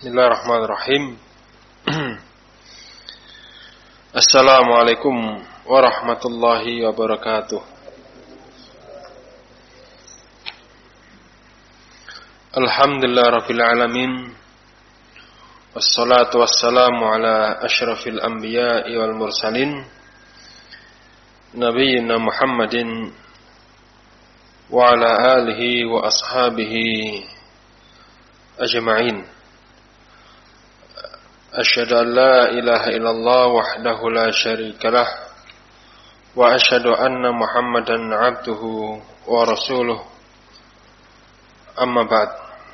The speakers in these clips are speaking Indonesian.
Bismillahirrahmanirrahim. Assalamualaikum warahmatullahi wabarakatuh. Alhamdulillah rabbil alamin. Wassalatu wassalamu ala asyrafil anbiya'i wal mursalin Nabiyyina Muhammadin wa ala alihi wa ashabihi ajma'in. Asyhadu an la ilaha illallah wahdahu la syarika lah wa asyhadu anna Muhammadan abduhu wa rasuluh. Amma ba'd.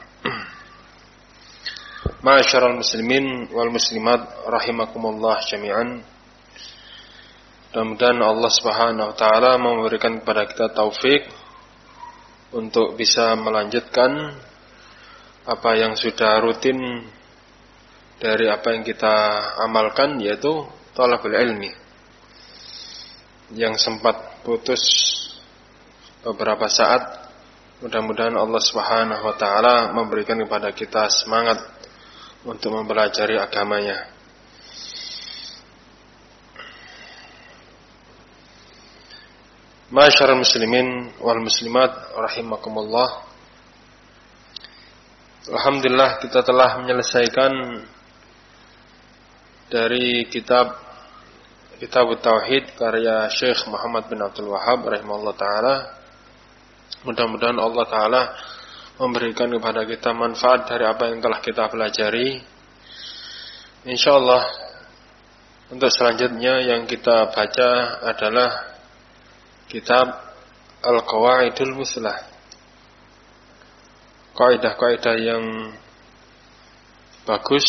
Ma'asyiral muslimin wal muslimat rahimakumullah jami'an. Mudah-mudahan Allah Subhanahu wa taala memberikan kepada kita taufik untuk bisa melanjutkan apa yang sudah rutin dari apa yang kita amalkan, yaitu thalabul ilmi, yang sempat putus beberapa saat. Mudah-mudahan Allah Subhanahu wa taala memberikan kepada kita semangat untuk mempelajari agamanya. Ma'asyiral muslimin wal muslimat rahimakumullah. Alhamdulillah, kita telah menyelesaikan dari kitab Tauhid karya Syekh Muhammad bin Abdul Wahhab rahimahullah ta'ala. Mudah-mudahan Allah ta'ala memberikan kepada kita manfaat dari apa yang telah kita pelajari. InsyaAllah untuk selanjutnya yang kita baca adalah kitab Al-Qawaidul Muslah, kaidah-kaidah yang bagus.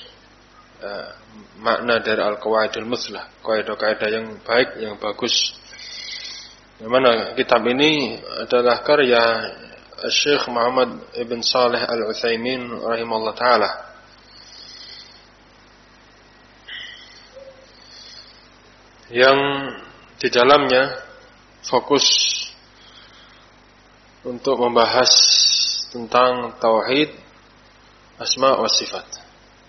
Makna dari Al-Qawaidul Muslah, kaidah-kaidah yang baik, yang bagus. Yang mana kitab ini adalah karya Syekh Muhammad ibn Saleh Al-Utsaimin rahimahullah ta'ala. Yang di dalamnya fokus untuk membahas tentang tauhid, asma wa sifat.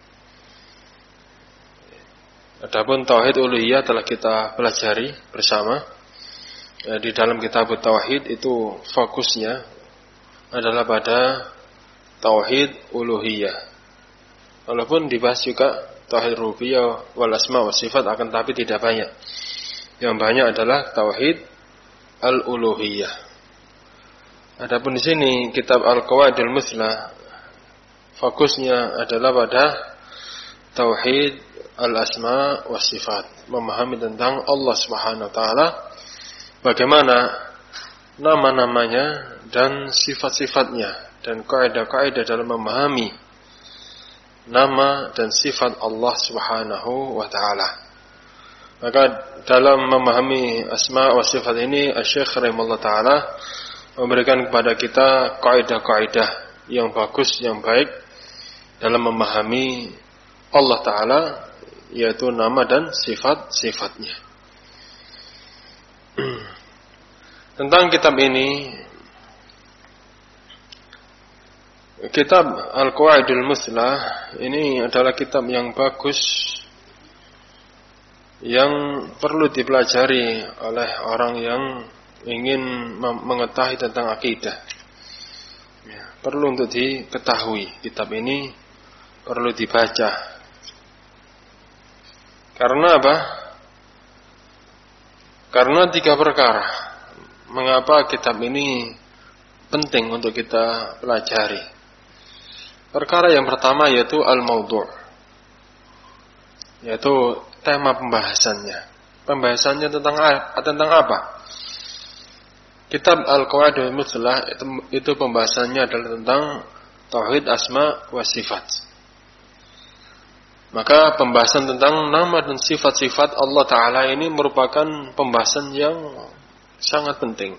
Adapun tauhid uluhiyah telah kita pelajari bersama. Di dalam kitab tauhid itu fokusnya adalah pada tauhid uluhiyah. Walaupun dibahas juga tauhid rububiyah wal asma wa sifat, akan tapi tidak banyak. Yang banyak adalah tauhid al-uluhiyah. Adapun di sini kitab Al-Qawaidul Muslah fokusnya adalah pada tauhid al-asma wa sifat, memahami tentang Allah Subhanahu wa taala, bagaimana nama-namanya dan sifat-sifatnya, dan kaidah-kaidah dalam memahami nama dan sifat Allah Subhanahu wa taala. Maka dalam memahami asma wa sifat ini, Asy-Syaikh rahimahullah taala memberikan kepada kita kaidah-kaidah yang bagus, yang baik dalam memahami Allah taala, yaitu nama dan sifat-sifatnya. Tentang kitab ini, kitab Al-Qawaidul Muslah ini adalah kitab yang bagus, yang perlu dipelajari oleh orang yang ingin mengetahui tentang akidah. Perlu untuk diketahui, kitab ini perlu dibaca. Karena apa? Karena 3 perkara mengapa kitab ini penting untuk kita pelajari. Perkara yang pertama yaitu al-maudhu', yaitu tema pembahasannya. Pembahasannya tentang apa? Kitab Al-Qawaidul Muslah itu pembahasannya adalah tentang tauhid asma wa sifat. Maka pembahasan tentang nama dan sifat-sifat Allah Ta'ala ini merupakan pembahasan yang sangat penting.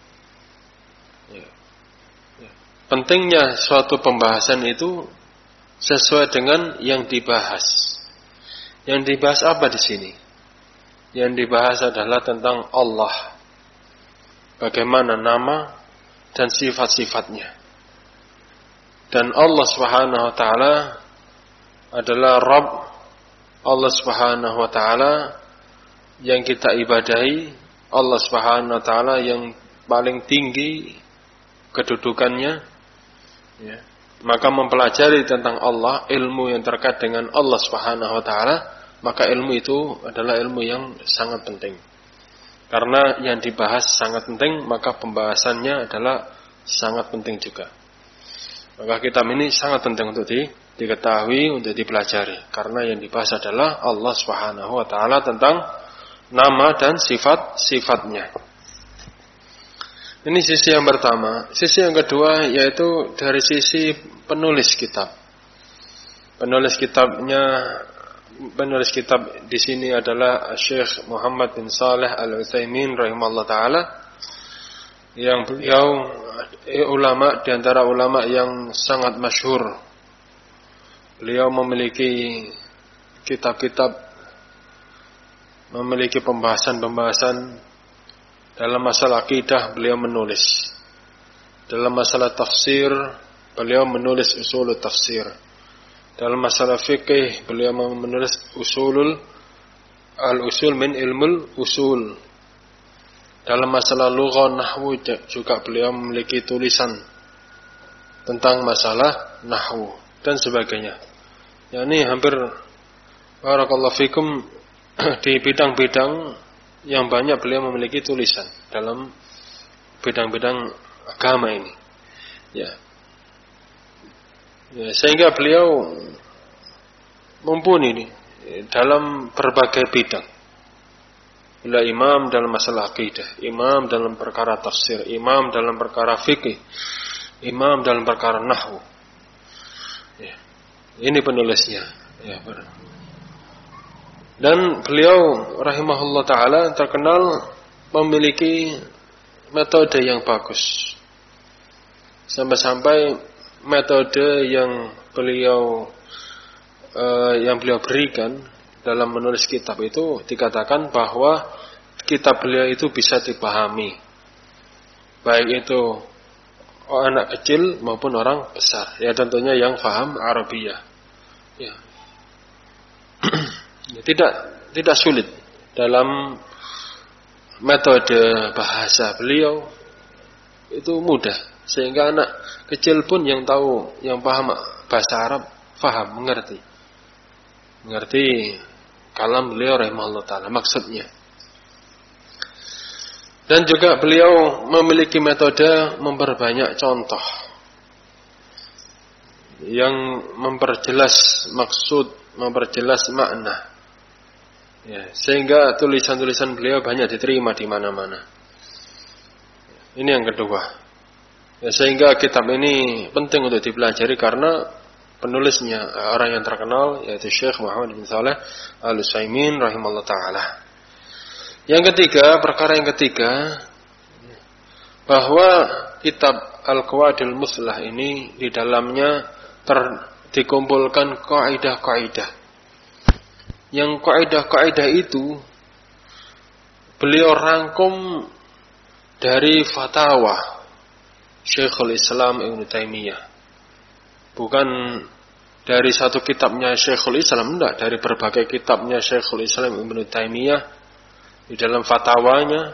Pentingnya suatu pembahasan itu sesuai dengan yang dibahas. Yang dibahas apa di sini? Yang dibahas adalah tentang Allah. Bagaimana nama dan sifat-sifatnya. Dan Allah Subhanahu wa taala adalah Rabb Allah Subhanahu wa taala yang kita ibadahi, Allah Subhanahu wa taala yang paling tinggi kedudukannya, ya. Maka mempelajari tentang Allah, ilmu yang terkait dengan Allah Subhanahu wa taala, maka ilmu itu adalah ilmu yang sangat penting. Karena yang dibahas sangat penting, maka pembahasannya adalah sangat penting juga. Maka kitab ini sangat penting untuk diketahui, untuk dipelajari. Karena yang dibahas adalah Allah Subhanahu wa taala tentang nama dan sifat-sifatnya. Ini sisi yang pertama. Sisi yang kedua yaitu dari sisi penulis kitab. Penulis kitab di sini adalah Syekh Muhammad bin Shalih Al-Utsaimin rahimahullah taala, yang beliau ulama di antara ulama yang sangat masyhur. Beliau memiliki kitab-kitab, memiliki pembahasan-pembahasan. Dalam masalah akidah beliau menulis. Dalam masalah tafsir beliau menulis usul tafsir. Dalam masalah fikih beliau menulis al-usul min ilmul usul. Dalam masalah lughah nahwu juga beliau memiliki tulisan tentang masalah nahwu dan sebagainya. Yani hampir barakallahu fikum di bidang-bidang yang banyak beliau memiliki tulisan dalam bidang-bidang agama ini. Ya, sehingga beliau mumpuni ini dalam berbagai bidang. Beliau imam dalam masalah akidah, imam dalam perkara tafsir, imam dalam perkara fikih, imam dalam perkara nahwu. Ya, ini penulisnya. Ya, dan beliau rahimahullah ta'ala terkenal memiliki metode yang bagus. Sampai-sampai metode yang beliau berikan dalam menulis kitab itu dikatakan bahwa kitab beliau itu bisa dipahami, baik itu anak kecil maupun orang besar. Ya tentunya yang paham Arabiyah. Ya. Tidak sulit dalam metode bahasa beliau, itu mudah sehingga anak kecil pun yang tahu, yang paham bahasa Arab paham, mengerti kalam beliau rahimahullah ta'ala maksudnya. Dan juga beliau memiliki metode memperbanyak contoh yang memperjelas maksud, memperjelas makna. Ya, sehingga tulisan-tulisan beliau banyak diterima di mana-mana. Ini yang kedua. Ya, sehingga kitab ini penting untuk dipelajari karena penulisnya orang yang terkenal yaitu Syekh Muhammad bin Shalih Al-Utsaimin rahimahullah taala. Yang ketiga, perkara yang ketiga, bahwa kitab Al-Qawaidul Muslah ini di dalamnya dikumpulkan kaidah-kaidah. Yang kaidah-kaidah itu beliau rangkum dari fatwa Syekhul Islam Ibnu Taimiyah. Bukan dari satu kitabnya Syekhul Islam, enggak, dari berbagai kitabnya Syekhul Islam Ibnu Taimiyah. Di dalam fatwa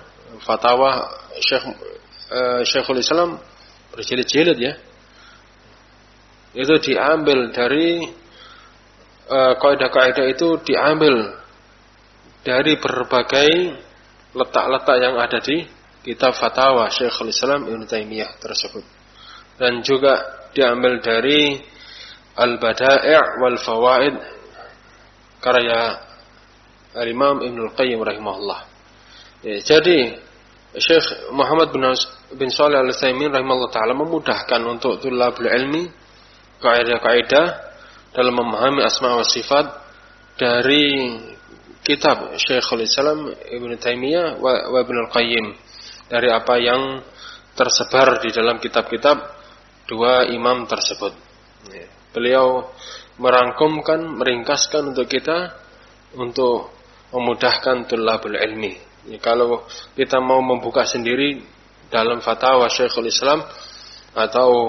Syekhul Islam berjilid-jilid ya. Itu diambil dari kaidah-kaidah itu diambil dari berbagai letak-letak yang ada di kitab fatwa Syekhul Islam Ibnu Taimiyah tersebut. Dan juga diambil dari Al-Bada'i' wal Fawaid karya Al-Imam Ibnu Al-Qayyim rahimahullah. Ya, jadi Syekh Muhammad bin Shalih Al-Utsaimin rahimahullah ta'ala memudahkan untuk tulabul ilmi kaidah-kaidah dalam memahami asma wa sifat dari kitab Syekhul Islam Ibnu Taimiyah wa Ibnu Al-Qayyim, dari apa yang tersebar di dalam kitab-kitab dua imam tersebut. Beliau merangkumkan, meringkaskan untuk kita untuk memudahkan tulabul ilmi. Kalau kita mau membuka sendiri dalam fatwa Syekhul Islam atau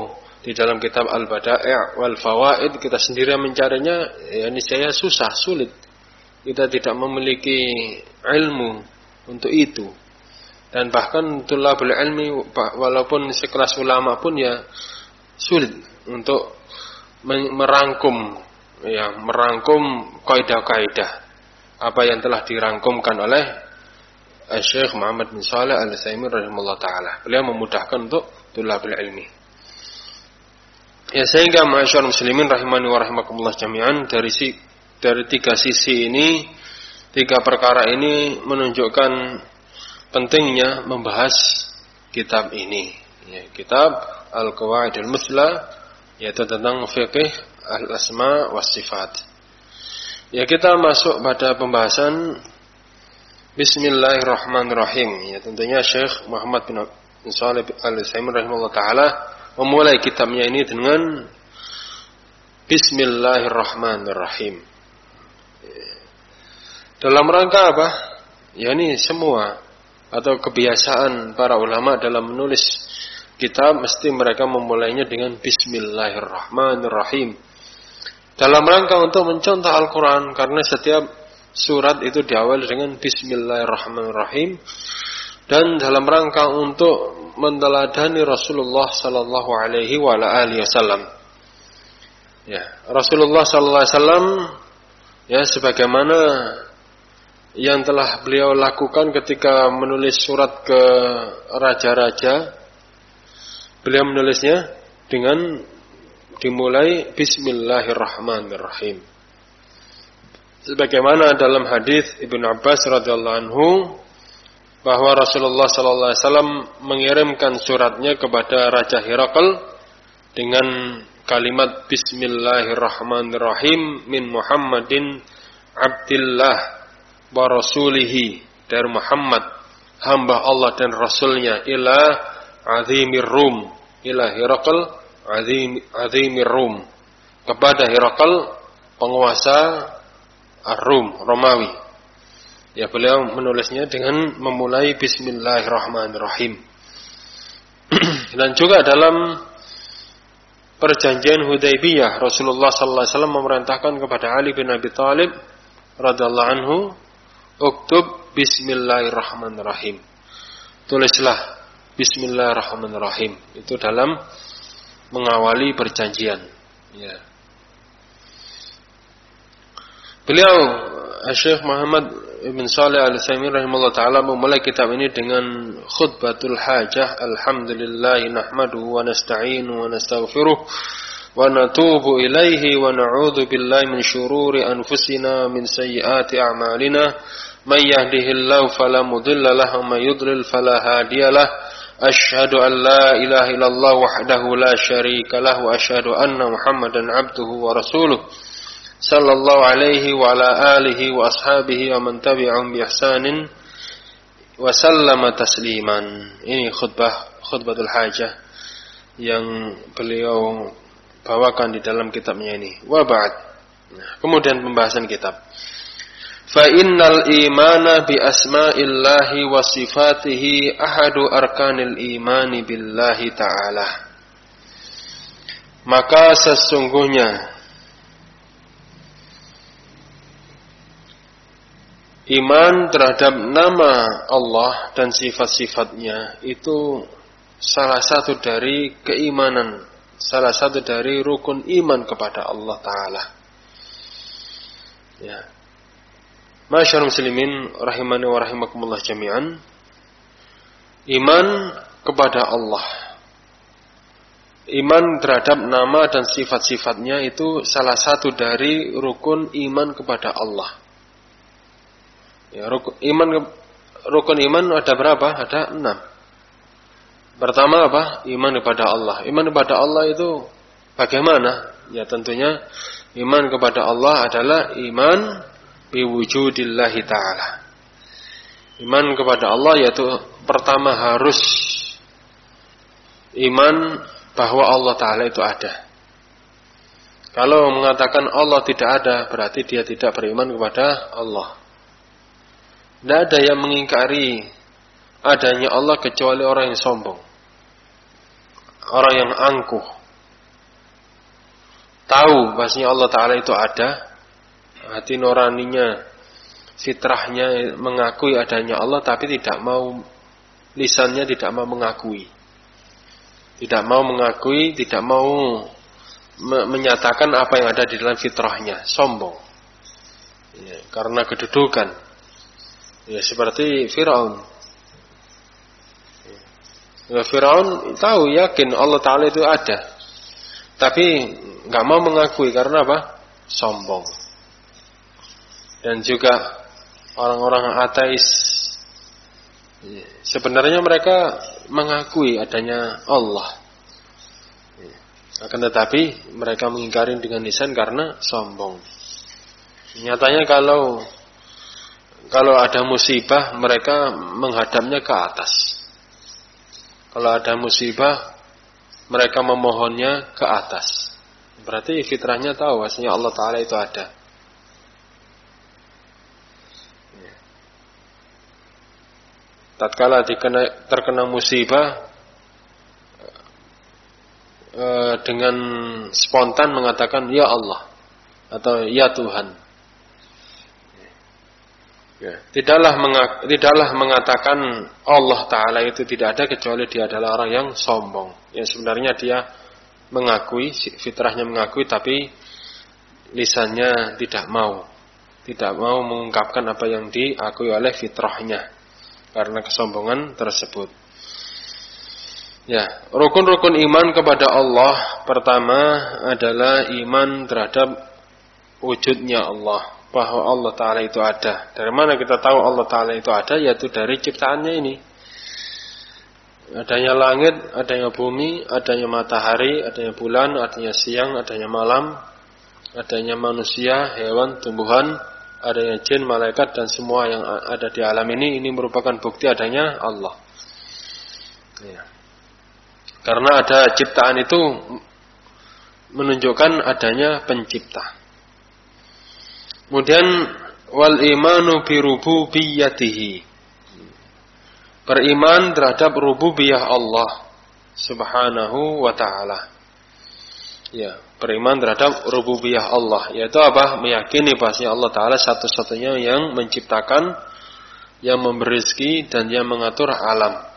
di dalam kitab Al-Bada'i' wal Fawaid kita sendiri mencarinya, ya ini saya susah, sulit. Kita tidak memiliki ilmu untuk itu. Dan bahkan tulabul ilmi walaupun sekelas ulama pun ya sulit untuk merangkum kaidah-kaidah apa yang telah dirangkumkan oleh Syekh Muhammad bin Shalih Al-Utsaimin rahimahullah taala. Beliau memudahkan untuk tulabul ilmi. Ya, sehingga ma'asyarul muslimin rahimani wa rahimakumullah jami'an, dari tiga sisi ini, tiga perkara ini menunjukkan pentingnya membahas kitab ini. Ya, kitab Al-Qawaidul Musla, yaitu tentang fiqh al-asma was sifat. Ya, kita masuk pada pembahasan Bismillahirrahmanirrahim. Ya, tentunya Syekh Muhammad bin Shalih Al-Utsaimin rahimahullah taala memulai kitabnya ini dengan Bismillahirrahmanirrahim. Dalam rangka apa? Ya, ini semua atau kebiasaan para ulama dalam menulis kitab mesti mereka memulainya dengan Bismillahirrahmanirrahim. Dalam rangka untuk mencontoh Al-Quran, karena setiap surat itu diawali dengan Bismillahirrahmanirrahim, dan dalam rangka untuk menteladani Rasulullah sallallahu alaihi wasallam. Ya, Rasulullah sallallahu alaihi wasallam ya sebagaimana yang telah beliau lakukan ketika menulis surat ke raja-raja, beliau menulisnya dengan dimulai Bismillahirrahmanirrahim. Sebagaimana dalam hadis Ibnu Abbas radhiyallahu anhu bahwa Rasulullah sallallahu alaihi wasallam mengirimkan suratnya kepada Raja Herakl dengan kalimat Bismillahirrahmanirrahim min Muhammadin Abdillah wa Rasulihi, dari Muhammad hamba Allah dan Rasulnya, ila azimir Rum, ila Herakl azimir Rum, kepada Herakl penguasa Ar-Rum, Romawi. Ya, beliau menulisnya dengan memulai Bismillahirrahmanirrahim. Dan juga dalam perjanjian Hudaybiyah, Rasulullah sallallahu alaihi wasallam memerintahkan kepada Ali bin Abi Thalib radhiyallahu anhu, "Uktub Bismillahirrahmanirrahim." Tulislah Bismillahirrahmanirrahim. Itu dalam mengawali perjanjian. Ya. Beliau Syekh Muhammad bin Shalih Al-Utsaimin rahimahullah taala memulai kitab ini dengan khutbatul hajah. Alhamdulillah nahmaduhu wa nasta'inu wa nastaghfiruh wa natubu ilaihi wa na'udzu billahi min syururi anfusina min sayyiati a'malina may yahdihillahu fala mudilla lahu wa may yudlil fala hadiyalah. Asyhadu an la ilaha illallah wahdahu la syarika lahu wa asyhadu anna Muhammadan abduhu wa rasuluh sallallahu alaihi wa ala alihi wa ashabihi wa man tabi'ahum bi ihsanin wa sallama tasliman. Ini khutbatul hajah yang beliau bawakan di dalam kitabnya ini. Wa ba'd. Kemudian pembahasan kitab. Fa innal imana bi asma'illahi wa sifatihi ahadu arkanil imani billahi ta'ala. Maka sesungguhnya iman terhadap nama Allah dan sifat-sifatnya itu salah satu dari keimanan, salah satu dari rukun iman kepada Allah Ta'ala. Ya. Masyaallah muslimin rahimani wa rahimakumullah jami'an. Iman kepada Allah, iman terhadap nama dan sifat-sifatnya itu salah satu dari rukun iman kepada Allah. Ya, rukun iman ada berapa? Ada 6. Pertama apa? Iman kepada Allah. Iman kepada Allah itu bagaimana? Ya, tentunya iman kepada Allah adalah iman biwujudillahi ta'ala. Iman kepada Allah yaitu pertama harus iman bahwa Allah Ta'ala itu ada. Kalau mengatakan Allah tidak ada, berarti dia tidak beriman kepada Allah. Tidak ada yang mengingkari adanya Allah kecuali orang yang sombong, orang yang angkuh, tahu bahwasanya Allah Ta'ala itu ada, hati nuraninya, fitrahnya mengakui adanya Allah, tapi tidak mau, lisannya tidak mau mengakui. Tidak mau mengakui, tidak mau menyatakan apa yang ada di dalam fitrahnya, sombong. Ya, karena kedudukan. Ya, seperti Firaun. Ya, Firaun tahu, yakin Allah Ta'ala itu ada, tapi nggak mau mengakui karena apa? Sombong. Dan juga orang-orang ateis, sebenarnya mereka mengakui adanya Allah, akan tetapi mereka mengingkari dengan lisan karena sombong. Nyatanya kalau ada musibah, mereka menghadapnya ke atas. Kalau ada musibah, mereka memohonnya ke atas. Berarti fitrahnya tahu bahwasanya Allah Ta'ala itu ada. Tatkala terkena musibah, dengan spontan mengatakan ya Allah atau ya Tuhan. Ya, tidaklah mengatakan Allah Ta'ala itu tidak ada kecuali dia adalah orang yang sombong. Yang sebenarnya dia mengakui, fitrahnya mengakui, tapi lisannya tidak mau mengungkapkan apa yang diakui oleh fitrahnya karena kesombongan tersebut. Ya, rukun-rukun iman kepada Allah pertama adalah iman terhadap wujudnya Allah, bahwa Allah Ta'ala itu ada. Dari mana kita tahu Allah Ta'ala itu ada? Yaitu dari ciptaannya ini. Adanya langit, adanya bumi, adanya matahari, adanya bulan, adanya siang, adanya malam, adanya manusia, hewan, tumbuhan, adanya jin, malaikat, dan semua yang ada di alam ini merupakan bukti adanya Allah. Ya. Karena ada ciptaan itu menunjukkan adanya pencipta. Kemudian wal imanu bi rububiyyatihi. Beriman terhadap rububiyah Allah Subhanahu wa ta'ala. Ya, beriman terhadap rububiyah Allah, yaitu apa? Meyakini bahwasanya Allah Ta'ala satu-satunya yang menciptakan, yang memberi rezeki, dan yang mengatur alam.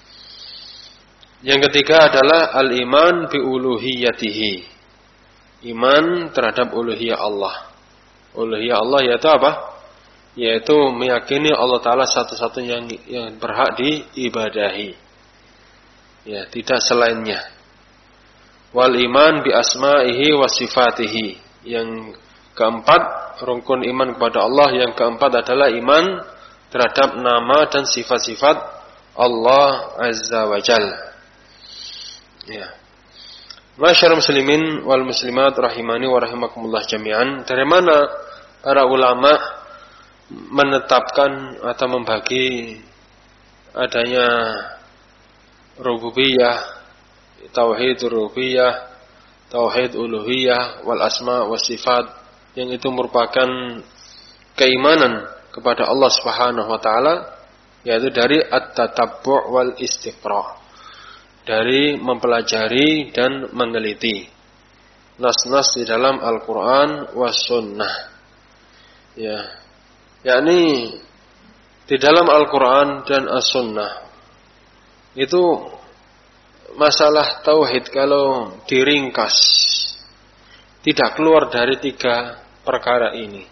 Yang ketiga adalah al-iman bi uluhiyatihi. Iman terhadap uluhiyah Allah. Uluhiyah Allah yaitu apa? Yaitu meyakini Allah Ta'ala satu-satunya yang berhak diibadahi. Ya, tidak selainnya. Wal iman bi asma'ihi wa sifatihi. Yang keempat, rukun iman kepada Allah, yang keempat adalah iman terhadap nama dan sifat-sifat Allah Azza wa Jalla. Ya. Masyarakat muslimin wal muslimat rahimani wa rahimakumullah jami'an. Dari mana para ulama menetapkan atau membagi adanya rububiyah, tauhid rububiyah, tauhid uluhiyah, wal asma was sifat, yang itu merupakan keimanan kepada Allah Subhanahu wa taala, yaitu dari at-tatabbu' wal istiqra', dari mempelajari dan meneliti nas-nas di dalam Al-Quran was sunnah. Ya, yakni di dalam Al-Quran dan as-sunnah itu masalah tauhid kalau diringkas tidak keluar dari tiga perkara ini.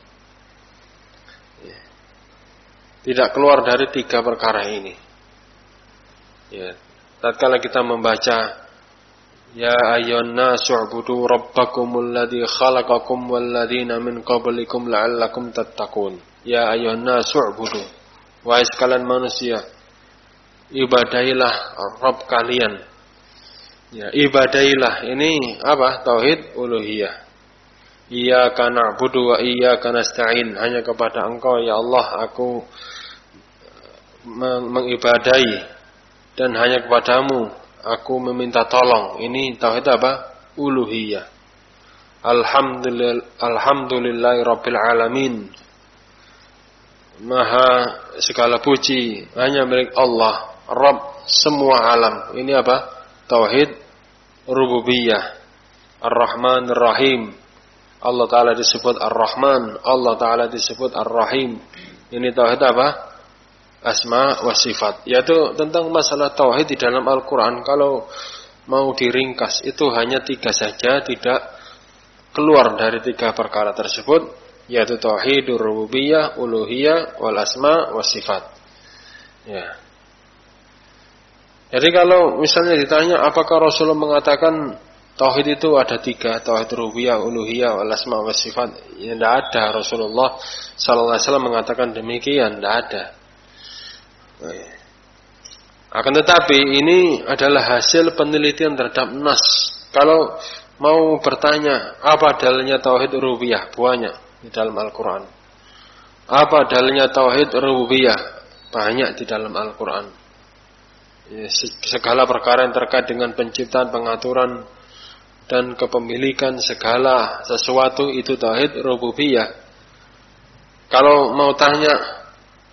Tidak keluar dari tiga perkara ini. Ya. Tatkala kita membaca ya ayyuhan nasu ubudu rabbakumul ladzi khalaqakum wal ladzina min qablikum la'allakum tattaqun. Ya ayyuhan nasu ubudu, wahai sekalian manusia, ibadahilah Rabb kalian. Ya, ibadahilah ini apa? Tauhid uluhiyah. Iyyaka na'budu wa iyyaka nasta'in. Hanya kepada Engkau ya Allah aku mengibadahi, dan hanya kepadamu aku meminta tolong. Ini tauhid apa? Uluhiyah. Alhamdulillahi rabbil alamin. Maha segala puji hanya milik Allah, Rabb semua alam. Ini apa? Tauhid rububiyah. Ar-Rahman Ar-Rahim. Allah Ta'ala disebut Ar-Rahman, Allah Ta'ala disebut Ar-Rahim. Ini tauhid apa? Asma wa sifat. Yaitu tentang masalah tauhid di dalam Al-Quran. Kalau mau diringkas, itu hanya 3 saja, tidak keluar dari 3 perkara tersebut, yaitu tauhidur rububiyah, uluhiyah, wal asma wa sifat. Ya. Jadi kalau misalnya ditanya apakah Rasulullah mengatakan tauhid itu ada 3, tauhid rububiyah, uluhiyah, wal asma wa sifat, ya tidak ada. Rasulullah sallallahu alaihi wasallam mengatakan demikian, tidak ada. Akan tetapi ini adalah hasil penelitian terhadap nas. Kalau mau bertanya apa dalilnya tauhid rububiyah, banyak di dalam Al-Quran. Apa dalilnya tauhid rububiyah, banyak di dalam Al-Quran. Segala perkara yang terkait dengan penciptaan, pengaturan, dan kepemilikan segala sesuatu itu tauhid rububiyah. Kalau mau tanya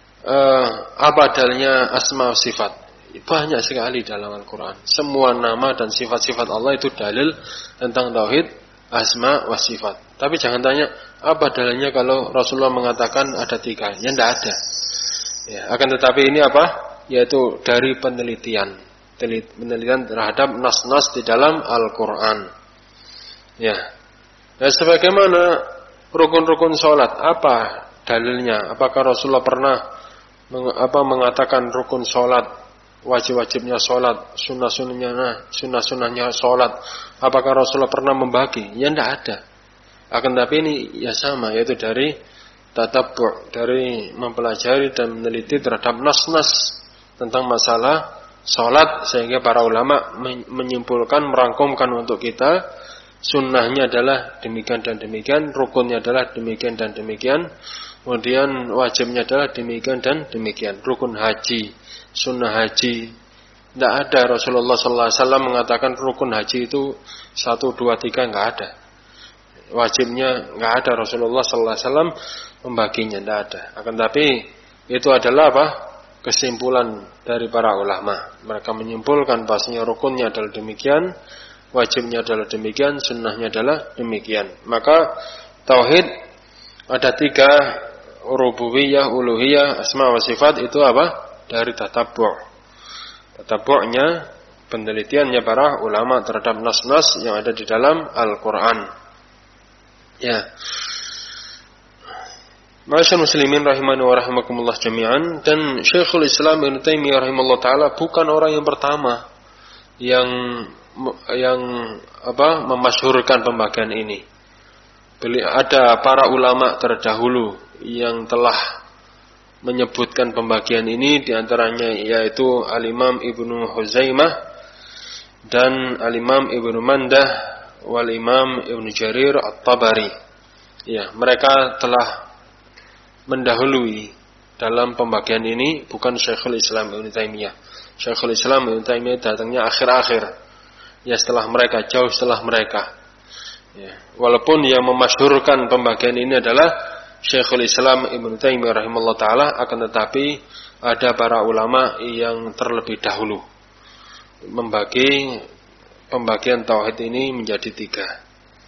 apa dalilnya asma wa sifat, banyak sekali dalam Al-Quran. Semua nama dan sifat-sifat Allah itu dalil tentang tauhid asma wa sifat. Tapi jangan tanya apa dalilnya kalau Rasulullah mengatakan ada 3. Ya tidak ada. Ya, akan tetapi ini apa? Yaitu dari penelitian terhadap nas-nas di dalam Al-Quran. Ya. Dan sebagaimana rukun-rukun sholat, apa dalilnya? Apakah Rasulullah pernah mengatakan rukun sholat, wajib-wajibnya sholat, sunnah-sunnahnya sholat? Apakah Rasulullah pernah membagi? Ya tidak ada. Akan tapi ini ya sama, yaitu dari tatabu', dari mempelajari dan meneliti terhadap nas-nas tentang masalah sholat, sehingga para ulama menyimpulkan, merangkumkan untuk kita, sunnahnya adalah demikian dan demikian, rukunnya adalah demikian dan demikian, kemudian wajibnya adalah demikian dan demikian. Rukun haji, sunnah haji, tidak ada. Rasulullah SAW mengatakan rukun haji itu 1, 2, 3, nggak ada. Wajibnya nggak ada. Rasulullah SAW membaginya, tidak ada. Akan tapi itu adalah apa? Kesimpulan dari para ulama. Mereka menyimpulkan bahasanya rukunnya adalah demikian, wajibnya adalah demikian, sunnahnya adalah demikian. Maka tauhid ada 3, rububiyah, uluhiyah, asma wa sifat, itu apa? Dari tatabu'. Tatabu'nya, penelitiannya para ulama terhadap nas-nas yang ada di dalam Al-Quran. Ya. Ma'asyar muslimin rahimani wa rahimakumullah jami'an. Dan Syekhul Islam Ibnu Taimiyah rahimahullah ta'ala bukan orang yang pertama yang memasyhurkan pembagian ini. Ada para ulama terdahulu yang telah menyebutkan pembagian ini, diantaranya yaitu Al-Imam Ibnu Huzaimah dan Al-Imam Ibnu Mandah wal Imam Ibnu Jarir At-Tabari. Ya, mereka telah mendahului dalam pembagian ini, bukan Syekhul Islam Ibnu Taimiyah. Syekhul Islam Ibnu Taimiyah datangnya akhir-akhir, ya setelah mereka, jauh setelah mereka. Ya. Walaupun yang memasyhurkan pembagian ini adalah Syekhul Islam Ibnu Taimiyah rahimahullah ta'ala, akan tetapi ada para ulama yang terlebih dahulu membagi pembagian tauhid ini menjadi 3.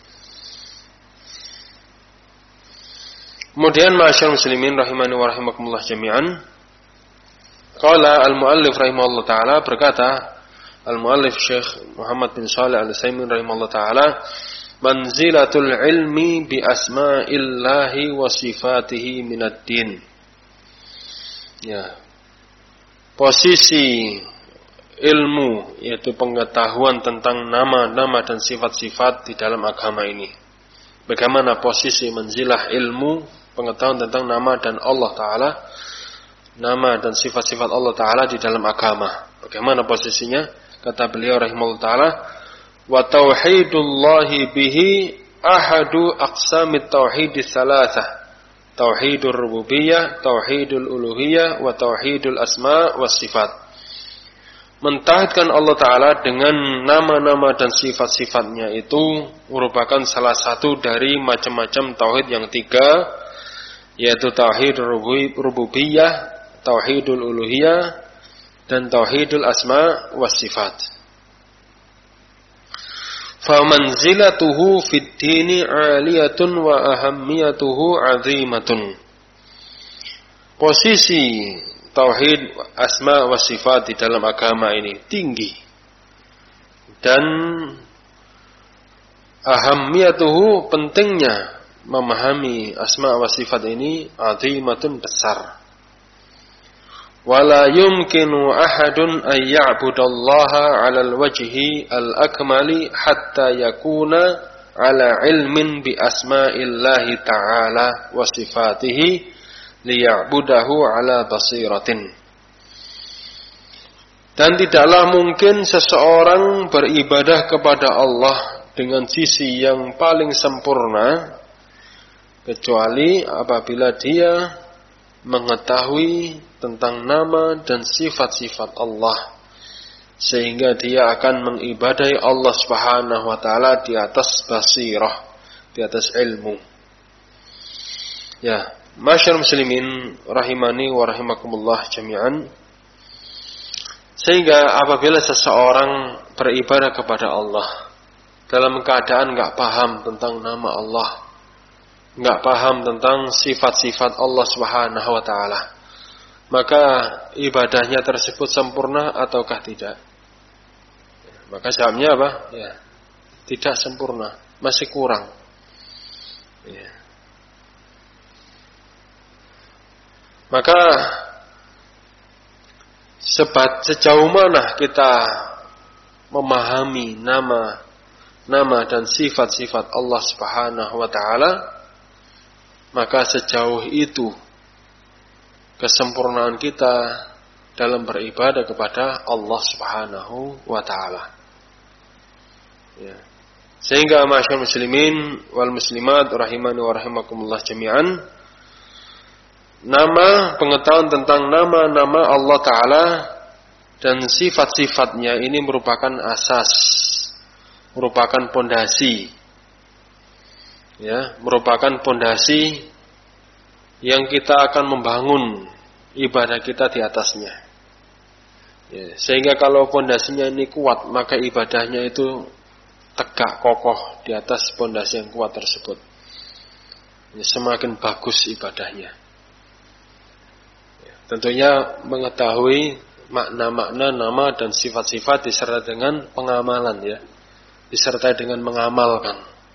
Kemudian ma'asyar muslimin rahimani wa rahimakumullah jami'an, qala al-muallif rahimahullah ta'ala, berkata al-muallif Syekh Muhammad bin Shalih Al-Utsaimin rahimahullah ta'ala, manzilatul ilmi bi asma'illahi wa sifatihi minad din. Ya. Posisi ilmu, yaitu pengetahuan tentang nama-nama dan sifat-sifat di dalam agama ini. Bagaimana posisi manzilah ilmu, pengetahuan tentang nama dan Allah Ta'ala, nama dan sifat-sifat Allah Ta'ala di dalam agama. Bagaimana posisinya? Kata beliau rahimahullah ta'ala, wa tauhidullahi bihi ahadu aqsamit tauhidis salasah, tauhidur rububiyah, tauhidul uluhiyah, wa tauhidul asma was sifat. Mentauhidkan Allah Ta'ala dengan nama-nama dan sifat-sifatnya itu merupakan salah satu dari macam-macam tauhid yang 3, yaitu tauhid rububiyah, tauhidul uluhiyah, dan tauhidul asma was sifat. famanzilatuhu fid dini 'aliyatun wa ahammiyatuhu 'azimatun. Posisi tauhid asma wa sifat di dalam agama ini tinggi, dan ahammiyatuhu, pentingnya memahami asma wa sifat ini, 'azimatun, besar. Wala yumkinu ahadun an ya'budallaha 'alal wajhi al-akmali hatta yakuna 'ala ilmin bi asma'illahi ta'ala wa sifatihi liya'budahu 'ala basiratin. Dan tidaklah mungkin seseorang beribadah kepada Allah dengan sisi yang paling sempurna kecuali apabila dia mengetahui tentang nama dan sifat-sifat Allah, sehingga dia akan mengibadahi Allah Subhanahu wa taala di atas basirah, di atas ilmu. Ya, masyaallah muslimin rahimani wa rahimakumullah jami'an. Sehingga apabila seseorang beribadah kepada Allah dalam keadaan enggak paham tentang nama Allah, enggak paham tentang sifat-sifat Allah Subhanahu wa taala, maka ibadahnya tersebut sempurna ataukah tidak? Maka jawabnya apa? Ya, tidak sempurna, masih kurang. Ya. Maka sejauh mana kita memahami nama dan sifat-sifat Allah Subhanahu wa taala, maka sejauh itu kesempurnaan kita dalam beribadah kepada Allah Subhanahu wa taala. Ya. Sehingga masyaallah muslimin wal muslimat rahimani wa rahimakumullah jami'an, pengetahuan tentang nama-nama Allah taala dan sifat-sifatnya ini merupakan asas, merupakan pondasi. Ya, merupakan pondasi yang kita akan membangun ibadah kita di atasnya. Ya, sehingga kalau pondasinya ini kuat, maka ibadahnya itu tegak kokoh di atas pondasi yang kuat tersebut. Ya, semakin bagus ibadahnya. Ya, tentunya mengetahui makna-makna nama dan sifat-sifat disertai dengan pengamalan, ya, disertai dengan mengamalkan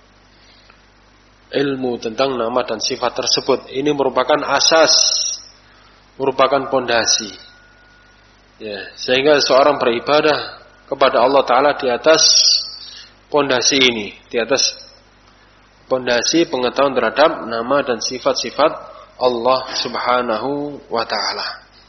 ilmu tentang nama dan sifat tersebut. Ini merupakan asas, merupakan pondasi. Ya, sehingga seorang beribadah kepada Allah Ta'ala di atas pondasi ini, di atas pondasi pengetahuan terhadap nama dan sifat-sifat Allah Subhanahu wa Ta'ala.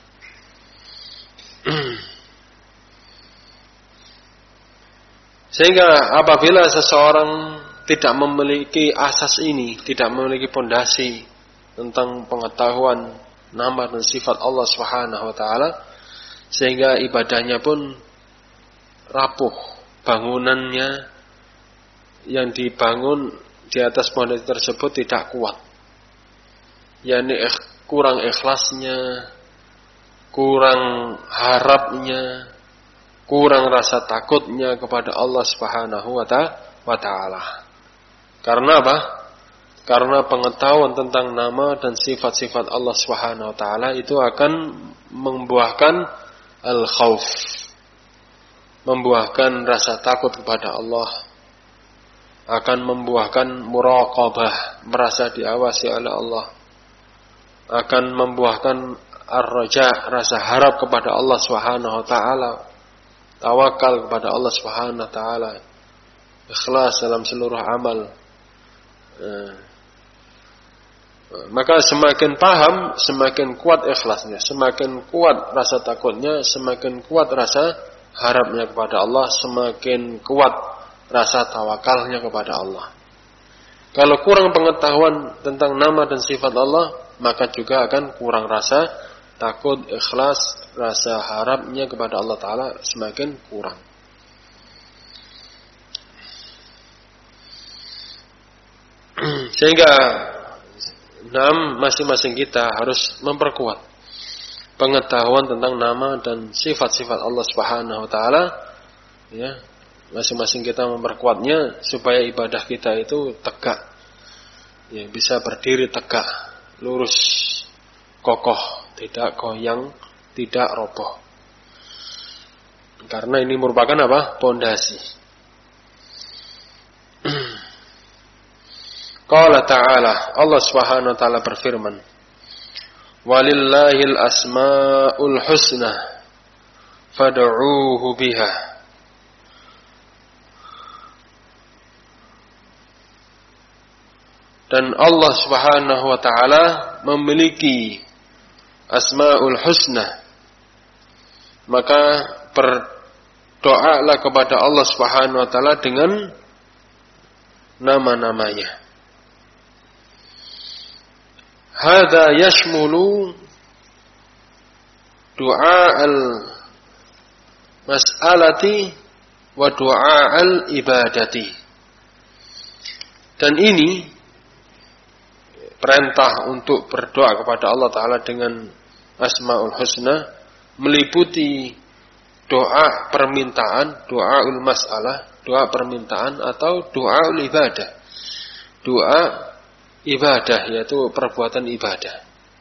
Sehingga apabila seseorang tidak memiliki asas ini, tidak memiliki pondasi tentang pengetahuan nama dan sifat Allah Subhanahu wa taala, sehingga ibadahnya pun rapuh, bangunannya yang dibangun di atas pondasi tersebut tidak kuat. yakni kurang ikhlasnya, kurang harapnya, kurang rasa takutnya kepada Allah Subhanahu wa taala. Karena apa? Karena pengetahuan tentang nama dan sifat-sifat Allah Subhanahu wa taala itu akan membuahkan al-khauf, membuahkan rasa takut kepada Allah, akan membuahkan muraqabah, merasa diawasi oleh Allah, akan membuahkan ar-raja, rasa harap kepada Allah Subhanahu wa taala, tawakal kepada Allah Subhanahu wa taala, ikhlas dalam seluruh amal. Maka semakin paham, semakin kuat ikhlasnya, semakin kuat rasa takutnya, semakin kuat rasa harapnya kepada Allah, semakin kuat rasa tawakalnya kepada Allah. Kalau kurang pengetahuan tentang nama dan sifat Allah, maka juga akan kurang rasa takut, ikhlas, rasa harapnya kepada Allah Ta'ala semakin kurang. Sehingga masing-masing kita harus memperkuat pengetahuan tentang nama dan sifat-sifat Allah Subhanahu wa taala, ya, masing-masing kita memperkuatnya supaya ibadah kita itu tegak, ya, bisa berdiri tegak, lurus, kokoh, tidak goyang, tidak roboh. Karena ini merupakan apa? Pondasi. Qala ta'ala, Allah Subhanahu wa taala berfirman, "Walillahil asmaul husna fad'uuhu biha." Dan Allah Subhanahu wa taala memiliki asmaul husna, maka berdoalah kepada Allah Subhanahu wa taala dengan nama-namanya. Hadza yashmulu du'a al-mas'alati wa du'a al-ibadati. Dan ini perintah untuk berdoa kepada Allah Ta'ala dengan Asmaul Husna meliputi doa permintaan, doaul mas'alah, doa permintaan atau doaul ibadah. Doa ibadah yaitu perbuatan ibadah.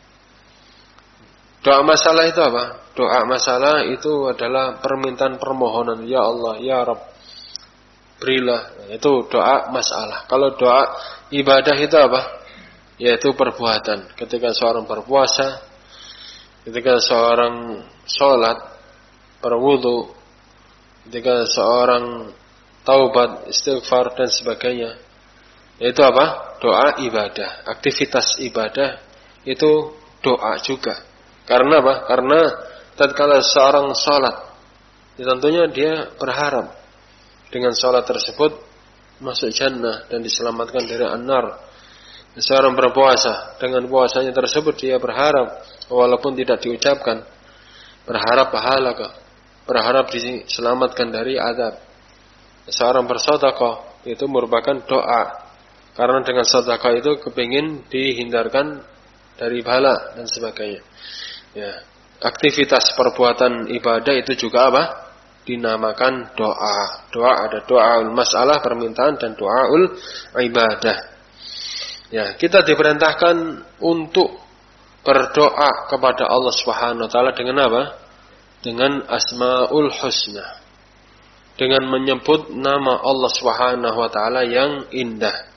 Doa masalah itu apa? Doa masalah itu adalah permintaan permohonan, ya Allah, ya Rabb, berilah. Itu doa masalah. Kalau doa ibadah itu apa? Yaitu perbuatan. Ketika seorang berpuasa, ketika seorang sholat, berwudu, ketika seorang taubat, istighfar dan sebagainya. Itu apa? Doa ibadah. Aktivitas ibadah itu doa juga. Karena apa? Karena tatkala seorang sholat, tentunya dia berharap dengan sholat tersebut masuk jannah dan diselamatkan dari an-nar. Seorang berpuasa, dengan puasanya tersebut dia berharap, walaupun tidak diucapkan, berharap pahala kok, berharap diselamatkan dari azab. Seorang bersedekah itu merupakan doa, karena dengan sedekah itu kepingin dihindarkan dari bala dan sebagainya. Ya, aktivitas perbuatan ibadah itu juga apa? Dinamakan doa. Doa ada doaul masalah permintaan dan doaul ibadah. Ya, kita diperintahkan untuk berdoa kepada Allah Subhanahu wa taala dengan apa? Dengan Asmaul Husna. Dengan menyebut nama Allah Subhanahu wa taala yang indah.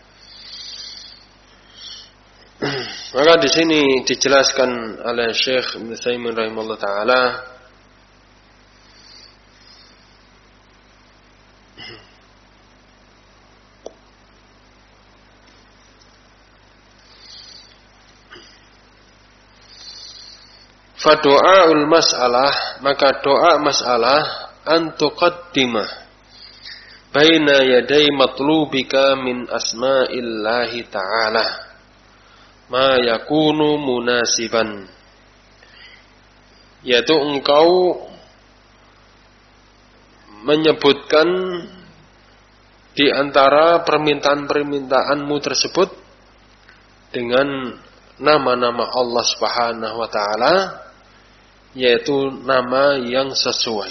Maka di sini dijelaskan oleh Syekh Ibnu Utsaimin rahimahullah taala fadu'aul mas'alah, maka doa masalah antuqaddimah baina yaday matlubika min asma'illahi ta'ala ma yakunu munasiban, yaitu engkau menyebutkan di antara permintaan-permintaanmu tersebut dengan nama-nama Allah Subhanahu wa taala, yaitu nama yang sesuai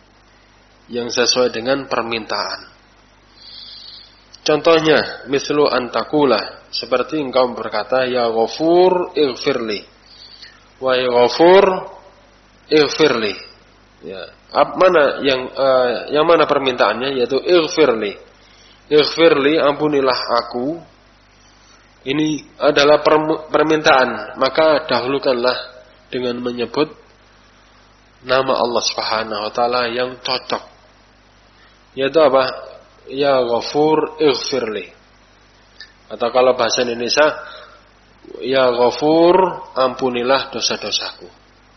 dengan permintaan. Contohnya, mislu antakula, seperti engkau berkata, ya Ghafur ighfirli, wa ya Ghafur ighfirli. Ya, mana yang mana permintaannya, yaitu ighfirli. Ighfirli, ampunilah aku. Ini adalah permintaan, maka dahulukanlah dengan menyebut nama Allah Subhanahu wa taala yang cocok. Yaitu apa? Ya Ghafur ighfirli. Atau kalau bahasa Indonesia, ya Ghafur ampunilah dosa-dosaku.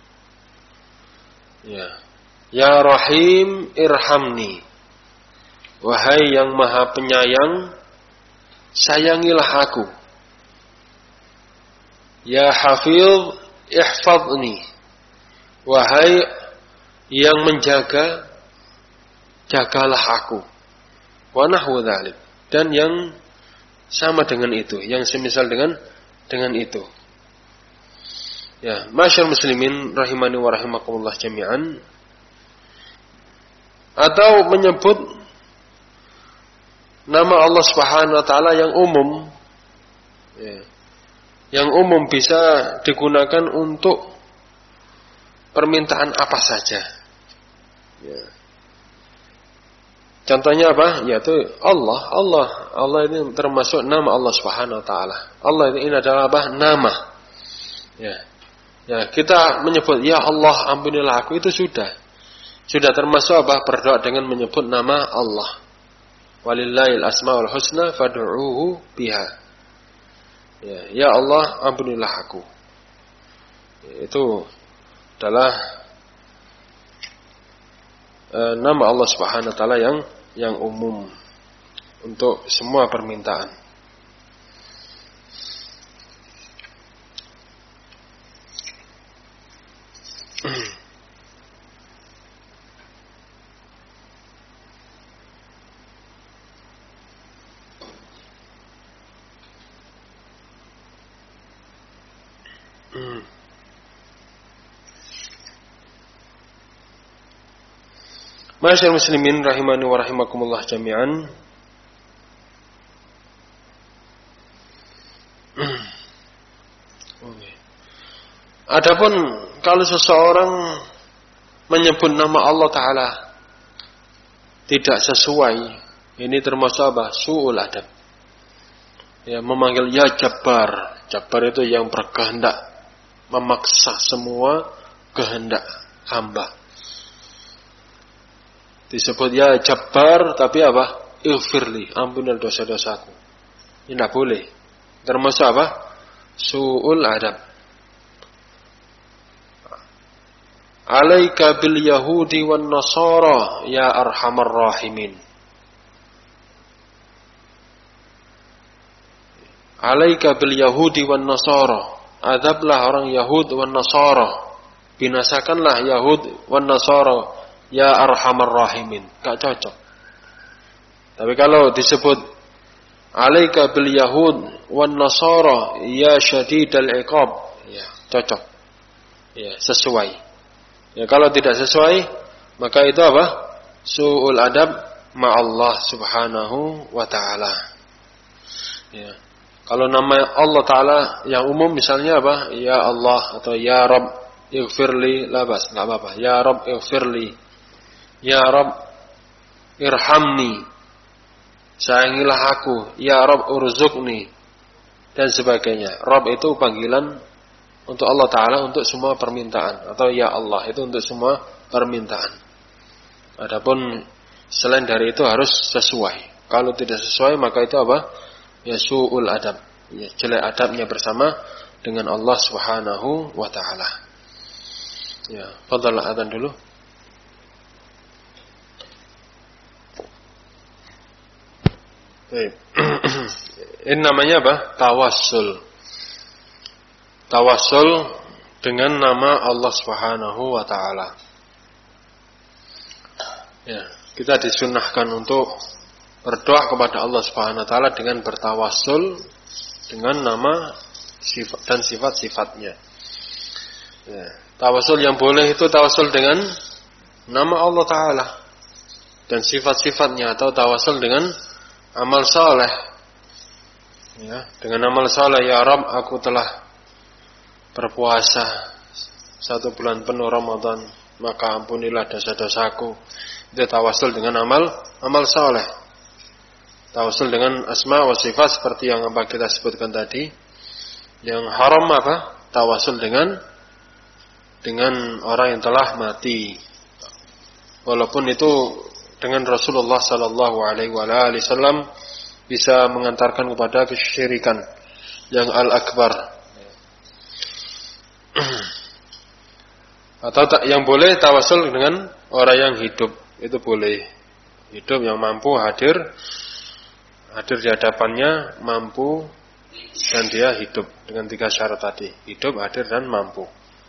Ya. Ya Rahim irhamni. Wahai yang Maha Penyayang, sayangilah aku. Ya Hafidh ihfadni. Wahai yang menjaga, jagalah aku. Wa nahwu dzalik, dan yang sama dengan itu, yang semisal dengan itu. Ya, masyaallah muslimin rahimani wa rahimakumullah jami'an. Atau menyebut nama Allah Subhanahu wa taala yang umum, ya, yang umum bisa digunakan untuk permintaan apa saja. Ya. Contohnya apa? Yaitu Allah ini termasuk nama Allah Subhanahu wa taala. Allah ini adalah apa? Nama. Ya, kita menyebut ya Allah ampunilah aku itu sudah termasuk apa? Berdoa dengan menyebut nama Allah. Walillahil asmaul husna fad'uuhu biha. Ya Allah ampunilah aku. Itu adalah nama Allah Subhanahu wa taala yang umum untuk semua permintaan. Masyaallah muslimin rahimani wa rahimakumullah jami'an. Adapun kalau seseorang menyebut nama Allah Ta'ala tidak sesuai, ini termasuk apa? Su'ul adab. Ya, memanggil ya Jabbar. Jabbar itu yang berkehendak memaksa semua kehendak hamba. Disebut ya Jabbar, tapi apa? Ighfirli, ampunilah dosa-dosaku. Ini tidak boleh. Termasuk apa? Su'ul adab. Alaika bil Yahudi wan Nasara ya arhamar rahimin. Alaika bil Yahudi wan Nasara. Adablah orang Yahud wan Nasara. Binasakanlah Yahud wan Nasara ya arhamar rahimin. Gak cocok. Tapi kalau disebut alaika bil Yahud wan Nasara ya syadidal iqab, ya cocok. Ya, sesuai. Ya, kalau tidak sesuai, maka itu apa? Su'ul adab ma'allah subhanahu wa ta'ala. Ya. Kalau nama Allah Ta'ala yang umum misalnya apa? Ya Allah atau Ya Rabb ighfirli, labas, enggak apa-apa. Ya Rabb ighfirli. Ya Rabb irhamni. Sayangilah aku. Ya Rabb urzuqni. Dan sebagainya. Rabb itu panggilan untuk Allah Ta'ala untuk semua permintaan. Atau Ya Allah itu untuk semua permintaan. Adapun selain dari itu harus sesuai. Kalau tidak sesuai maka itu apa? Ya su'ul adab. Ya, jelek adabnya bersama dengan Allah Subhanahu wa Ta'ala. Ya, fadhal adzan dulu. Baik. Ini namanya apa? Tawassul. Tawassul dengan nama Allah Subhanahu wa Ta'ala. Ya, kita disunnahkan untuk berdoa kepada Allah Subhanahu wa Ta'ala dengan bertawassul dengan nama sifat dan sifat-sifatnya. Ya, tawassul yang boleh itu tawassul dengan nama Allah Ta'ala dan sifat-sifatnya, atau tawassul dengan amal saleh. Ya, dengan amal saleh, ya Rabb, aku telah berpuasa 1 bulan penuh Ramadan, maka ampunilah dosa-dosaku. Itu tawassul dengan amal saleh. Tawassul dengan asma wa sifat seperti yang apa kita sebutkan tadi. Yang haram apa? Tawassul dengan orang yang telah mati. Walaupun itu dengan Rasulullah sallallahu alaihi wasallam bisa mengantarkan kepada kesyirikan yang al-akbar. Atau yang boleh tawassul dengan orang yang hidup, itu boleh. Hidup yang mampu hadir di hadapannya, mampu, dan dia hidup dengan 3 syarat tadi: hidup, hadir, dan mampu.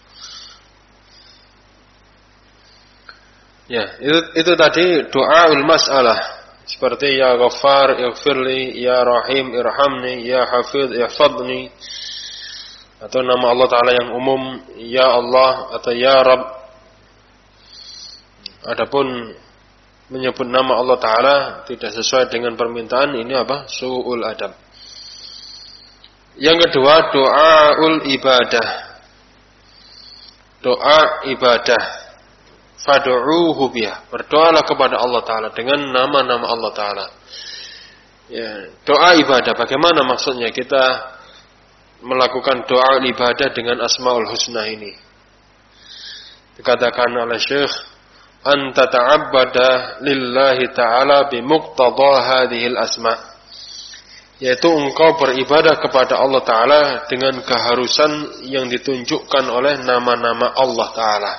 Ya, itu tadi doaul mas'alah. Seperti ya Ghaffar ighfirli, ya Rahim irhamni, ya Hafidh ihfadni. Atau nama Allah Ta'ala yang umum, ya Allah atau ya Rabb. Adapun menyebut nama Allah Ta'ala tidak sesuai dengan permintaan, ini apa? Su'ul adab. Yang kedua, doaul ibadah. Doa ibadah. Fad'uuhu biha. Berdoalah kepada Allah Ta'ala dengan nama-nama Allah Ta'ala. Ya, doa ibadah. Bagaimana maksudnya kita melakukan doa ibadah dengan Asmaul Husna ini? Dikatakan oleh Syekh, anta ta'abbada lillahi ta'ala bimuqtada hadhil asma', yaitu engkau beribadah kepada Allah Ta'ala dengan keharusan yang ditunjukkan oleh nama-nama Allah Ta'ala.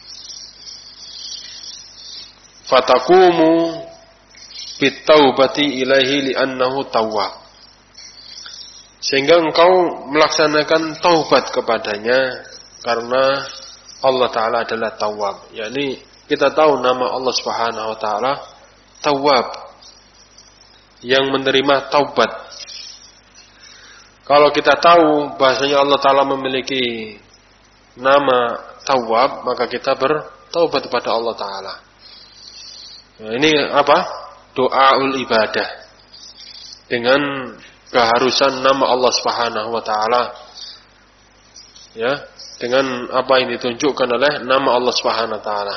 Fatakumu bitaubati ilaihi li'annahu tawwab, sehingga engkau melaksanakan taubat kepadanya karena Allah Ta'ala adalah tawwab. Yakni kita tahu nama Allah Subhanahu wa Ta'ala tawwab, yang menerima taubat. Kalau kita tahu bahasanya Allah Ta'ala memiliki nama tawwab, maka kita bertaubat kepada Allah Ta'ala. Nah, ini apa? Doaul ibadah dengan keharusan nama Allah Subhanahu wa Ta'ala, ya, dengan apa yang ditunjukkan oleh nama Allah Subhanahu wa Ta'ala.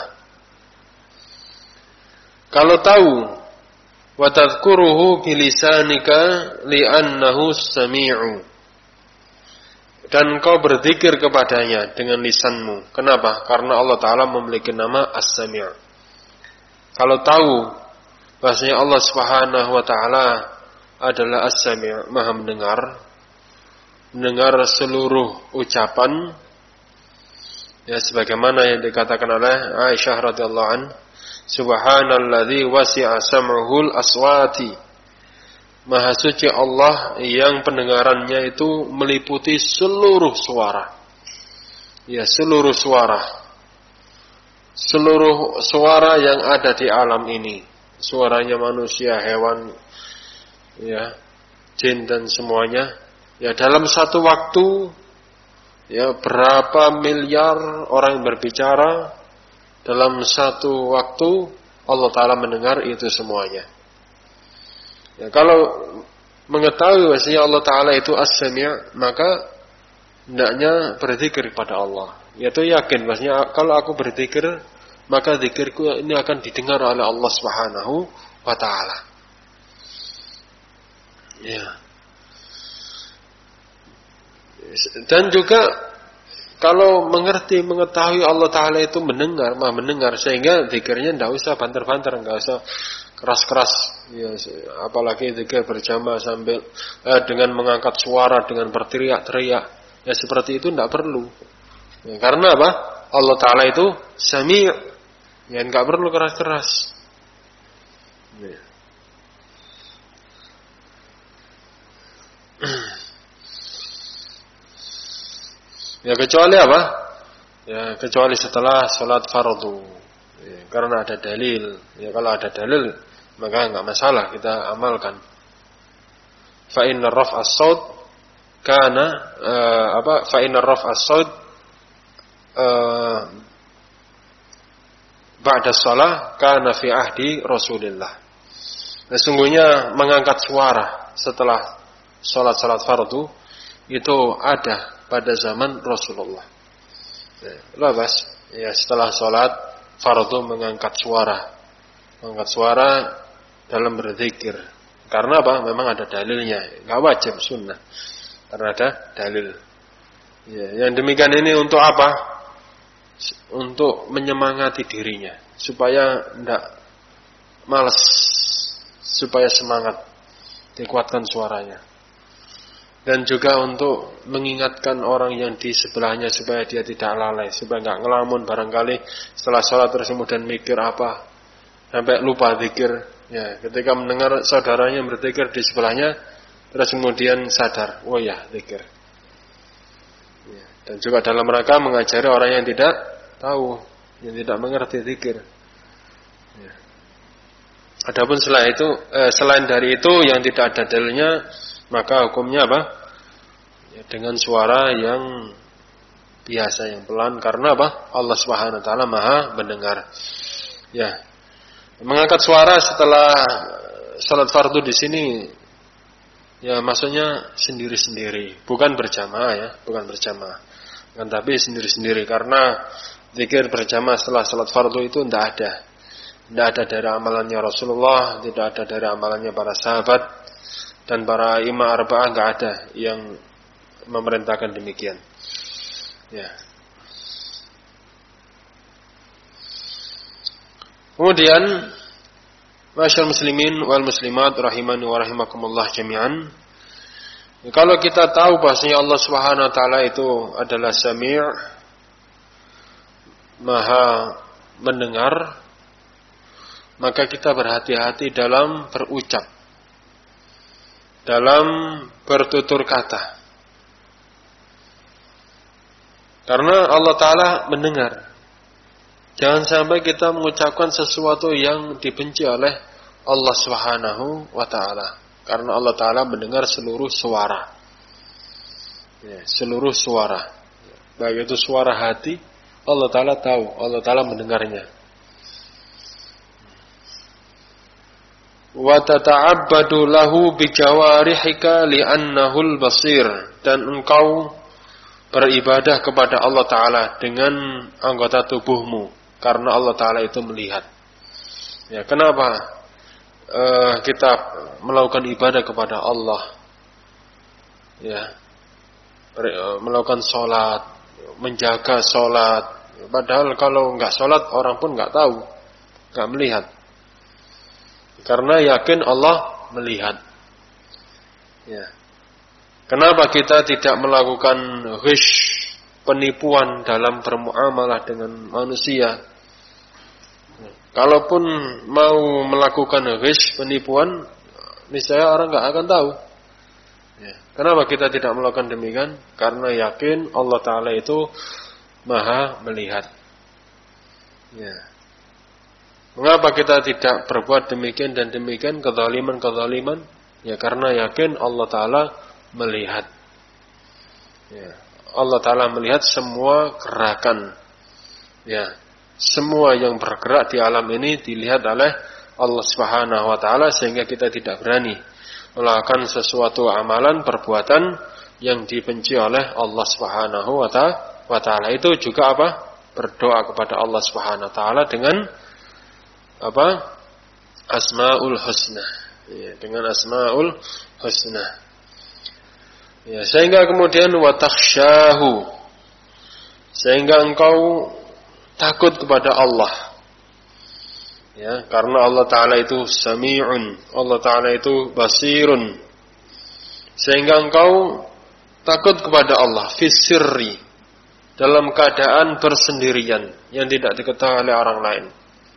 Kalau tahu wa tadhkuruhu bilisanika li'annahu sami'u, dan kau berzikir kepadanya dengan lisanmu. Kenapa? Karena Allah Ta'ala memiliki nama As-Sami'. Kalau tahu bahasanya Allah Subhanahu wa Ta'ala adalah As-Sami', Maha mendengar seluruh ucapan, ya, sebagaimana yang dikatakan oleh Aisyah radhiyallahu an, subhanalladzi wasi'a sam'uhul aswati, Maha suci Allah yang pendengarannya itu meliputi seluruh suara. Ya, seluruh suara yang ada di alam ini, suaranya manusia, hewan, ya, jin dan semuanya. Ya, dalam satu waktu, ya, berapa miliar orang yang berbicara dalam satu waktu, Allah Ta'ala mendengar itu semuanya. Ya, kalau mengetahui bahwasanya Allah Ta'ala itu As-Sami', maka hendaknya berzikir kepada Allah. Yaitu yakin bahwasanya kalau aku berzikir, maka zikirku ini akan didengar oleh Allah Subhanahu wa Ta'ala. Ya. Dan juga kalau mengetahui Allah Ta'ala itu mendengar, Maha mendengar, sehingga zikirnya tidak usah banter-banter, tidak usah keras-keras, ya, apalagi zikir berjamaah sambil dengan mengangkat suara, dengan berteriak-teriak, ya, seperti itu tidak perlu. Ya, karena apa? Allah Ta'ala itu Sami', ya, tidak perlu keras-keras. Ya. Ya, kecuali apa? Ya, kecuali setelah sholat fardu. Ya, karena ada dalil. Ya, kalau ada dalil, maka enggak masalah kita amalkan. Fa inna raf'as saut kana fa inna raf'as saut ba'da shalah kana fi ahdi Rasulillah. Sesungguhnya mengangkat suara setelah sholat fardu itu ada pada zaman Rasulullah. Labas, ya, setelah sholat fardu mengangkat suara dalam berzikir. Karena apa? Memang ada dalilnya. Enggak wajib, sunnah. Karena ada dalil. Ya, yang demikian ini untuk apa? Untuk menyemangati dirinya, supaya tidak malas, supaya semangat, dikuatkan suaranya. Dan juga untuk mengingatkan orang yang di sebelahnya supaya dia tidak lalai, supaya enggak ngelamun barangkali setelah sholat terus kemudian mikir apa, sampai lupa zikir. Ya, ketika mendengar saudaranya berzikir di sebelahnya, terus kemudian sadar, oh ya, zikir. Ya, dan juga dalam rangka mengajari orang yang tidak tahu, yang tidak mengerti zikir. Ya. Adapun selain dari itu yang tidak ada dalilnya, maka hukumnya apa? Ya, dengan suara yang biasa, yang pelan. Karena apa? Allah Subhanahu wa Ta'ala Maha mendengar. Ya. Mengangkat suara setelah salat fardu di sini ya maksudnya sendiri-sendiri, bukan berjamaah ya, bukan berjamaah. Kan tapi sendiri-sendiri karena zikir berjamaah setelah salat fardu itu tidak ada. Tidak ada dari amalannya Rasulullah, tidak ada dari amalannya para sahabat dan para imam arba'ah, enggak ada yang memerintahkan demikian. Ya. Kemudian masyaallah muslimin wal muslimat rahimani wa rahimakumullah jami'an. Kalau kita tahu bahwasanya Allah Subhanahu wa taala itu adalah Sami', Maha mendengar, maka kita berhati-hati dalam berucap, dalam bertutur kata. Karena Allah taala mendengar. Jangan sampai kita mengucapkan sesuatu yang dibenci oleh Allah Subhanahu wa taala. Karena Allah taala mendengar seluruh suara. Ya, seluruh suara. Baik itu suara hati, Allah taala tahu, Allah taala mendengarnya. Wa tata'abbadu lahu bijawarihika li'annahul basir, dan engkau beribadah kepada Allah taala dengan anggota tubuhmu karena Allah taala itu melihat. Ya, kenapa kita melakukan ibadah kepada Allah? Ya, melakukan sholat, menjaga sholat. Padahal kalau enggak sholat orang pun enggak tahu, enggak melihat. Karena yakin Allah melihat. Ya. Kenapa kita tidak melakukan ghish, penipuan dalam bermuamalah dengan manusia? Kalaupun mau melakukan ghish, penipuan, niscaya orang enggak akan tahu. Ya. Kenapa kita tidak melakukan demikian? Karena yakin Allah Ta'ala itu Maha melihat. Ya. Mengapa kita tidak berbuat demikian dan demikian, kezaliman? Ya karena yakin Allah Ta'ala melihat. Ya. Allah Ta'ala melihat semua gerakan. Ya. Semua yang bergerak di alam ini dilihat oleh Allah Subhanahu wa Ta'ala, sehingga kita tidak berani melakukan sesuatu amalan, perbuatan yang dibenci oleh Allah Subhanahu wa Ta'ala. Itu juga apa? Berdoa kepada Allah Subhanahu wa Ta'ala dengan apa? Asmaul Husna. Ya, dengan Asmaul Husna. Ya, sehingga kemudian wa takhsyahu, sehingga engkau takut kepada Allah. Ya, karena Allah Ta'ala itu Sami'un, Allah Ta'ala itu Basirun. Sehingga engkau takut kepada Allah fisirri, dalam keadaan bersendirian yang tidak diketahui oleh orang lain,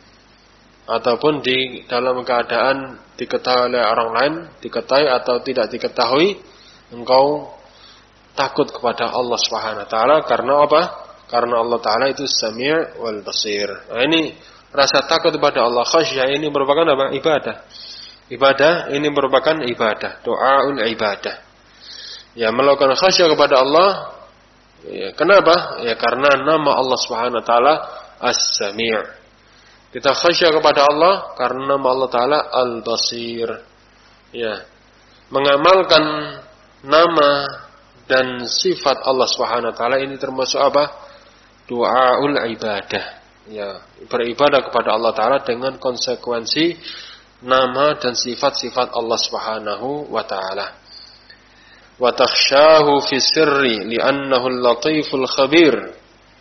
ataupun di dalam keadaan diketahui oleh orang lain, diketahui atau tidak diketahui, engkau takut kepada Allah Subhanahu wa taala. Karena apa? Karena Allah Ta'ala itu Sami' wal Basir. Nah, ini rasa takut kepada Allah, khasyah, ini merupakan apa? Ibadah. Ibadah ini merupakan ibadah, doaul ibadah. Ya, melakukan khasyah kepada Allah. Ya, kenapa? Ya karena nama Allah Subhanahu wa taala As-Sami'. Kita khasyah kepada Allah karena nama Allah Ta'ala Al-Basir. Ya. Mengamalkan nama dan sifat Allah Subhanahu wa taala ini termasuk apa? Doaul ibadah. Ya, beribadah kepada Allah Ta'ala dengan konsekuensi nama dan sifat-sifat Allah Subhanahu wa ta'ala. Wa takhsyahu fi sirri li'annahu al-latiful khabir.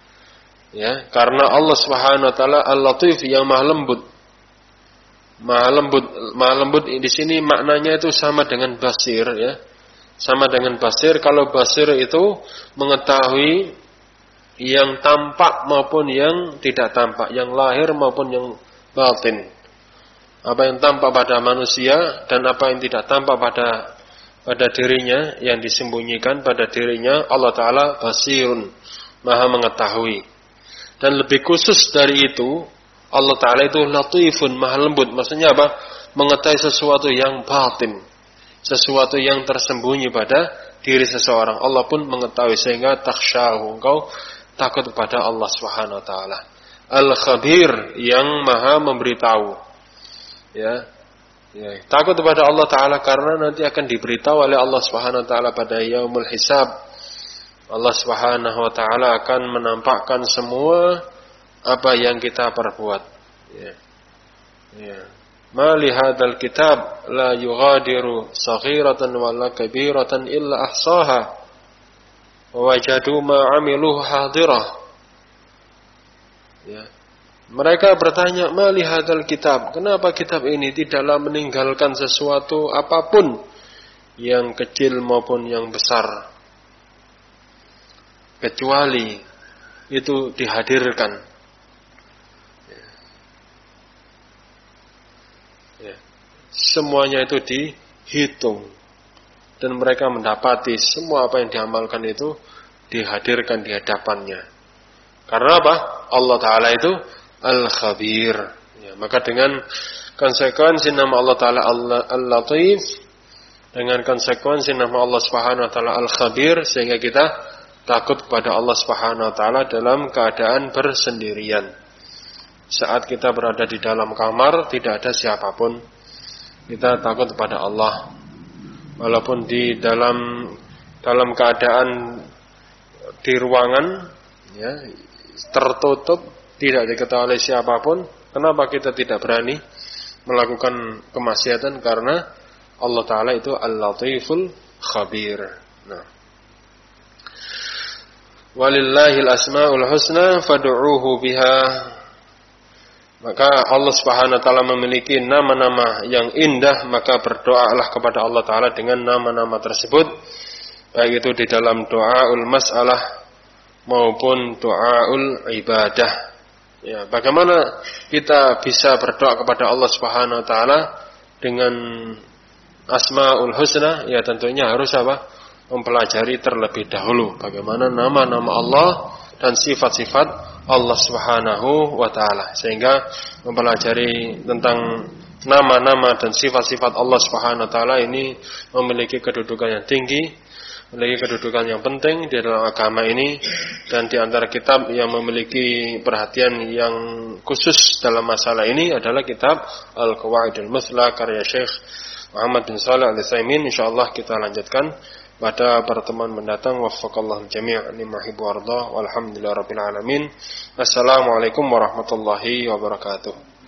Ya, karena Allah Subhanahu wa ta'ala al-latif, yang maha lembut. Maha lembut di sini maknanya itu sama dengan basir, ya. Sama dengan basir. Kalau basir itu mengetahui yang tampak maupun yang tidak tampak, yang lahir maupun yang batin. Apa yang tampak pada manusia dan apa yang tidak tampak pada dirinya, yang disembunyikan pada dirinya, Allah Ta'ala basirun, maha mengetahui. Dan lebih khusus dari itu, Allah Ta'ala itu latifun, maha lembut. Maksudnya apa? Mengetahui sesuatu yang batin, sesuatu yang tersembunyi pada diri seseorang. Allah pun mengetahui, sehingga takhsyahu, engkau takut kepada Allah Subhanahu wa taala. Al-Khabir, yang maha memberitahu. Ya, takut kepada Allah Ta'ala karena nanti akan diberitahu oleh Allah Subhanahu Wa Ta'ala pada yaumul hisab. Allah Subhanahu Wa Ta'ala akan menampakkan semua apa yang kita perbuat. Ma li hadzal kitab la yughadiru saghiratan wala kabiratan illa ahsaha wa wajadu ma 'amiluhu hadirah. Mereka bertanya, ma li hadzal kitab? Kenapa kitab ini tidaklah meninggalkan sesuatu apapun yang kecil maupun yang besar kecuali itu dihadirkan. Semuanya itu dihitung dan mereka mendapati semua apa yang diamalkan itu dihadirkan di hadapannya. Karena apa? Allah Ta'ala itu Al-Khabir. Maka dengan konsekuensi nama Allah Ta'ala Al-Latif, dengan konsekuensi nama Allah Subhanahu Wa Ta'ala Al-Khabir, sehingga kita takut kepada Allah Subhanahu Wa Ta'ala dalam keadaan bersendirian. Saat kita berada di dalam kamar, tidak ada siapapun, kita takut kepada Allah. Walaupun di dalam keadaan di ruangan tertutup, tidak diketahui oleh siapapun, kenapa kita tidak berani melakukan kemaksiatan? Karena Allah Ta'ala itu Al-Latiful Khabir. Walillahil asma'ul husna fad'uuhu biha. Maka Allah Subhanahu Wa Ta'ala memiliki nama-nama yang indah, maka berdoalah kepada Allah Ta'ala dengan nama-nama tersebut, baik itu di dalam doaul mas'alah maupun doaul ibadah. Bagaimana kita bisa berdoa kepada Allah Subhanahu Wa Ta'ala dengan asma'ul husna? Tentunya harus mempelajari terlebih dahulu bagaimana nama-nama Allah dan sifat-sifat Allah Subhanahu Wa Ta'ala, sehingga mempelajari tentang nama-nama dan sifat-sifat Allah Subhanahu Wa Ta'ala ini memiliki kedudukan yang tinggi, memiliki kedudukan yang penting di dalam agama ini. Dan di antara kitab yang memiliki perhatian yang khusus dalam masalah ini adalah kitab Al-Qawaidul Muthla karya Syekh Muhammad bin Shalih Al-Utsaimin. Insyaallah kita lanjutkan pada pertemuan mendatang. Waffaqallahu jami' lima yuhibbu warda. Walhamdulillahirabbil alamin. Assalamualaikum warahmatullahi wabarakatuh.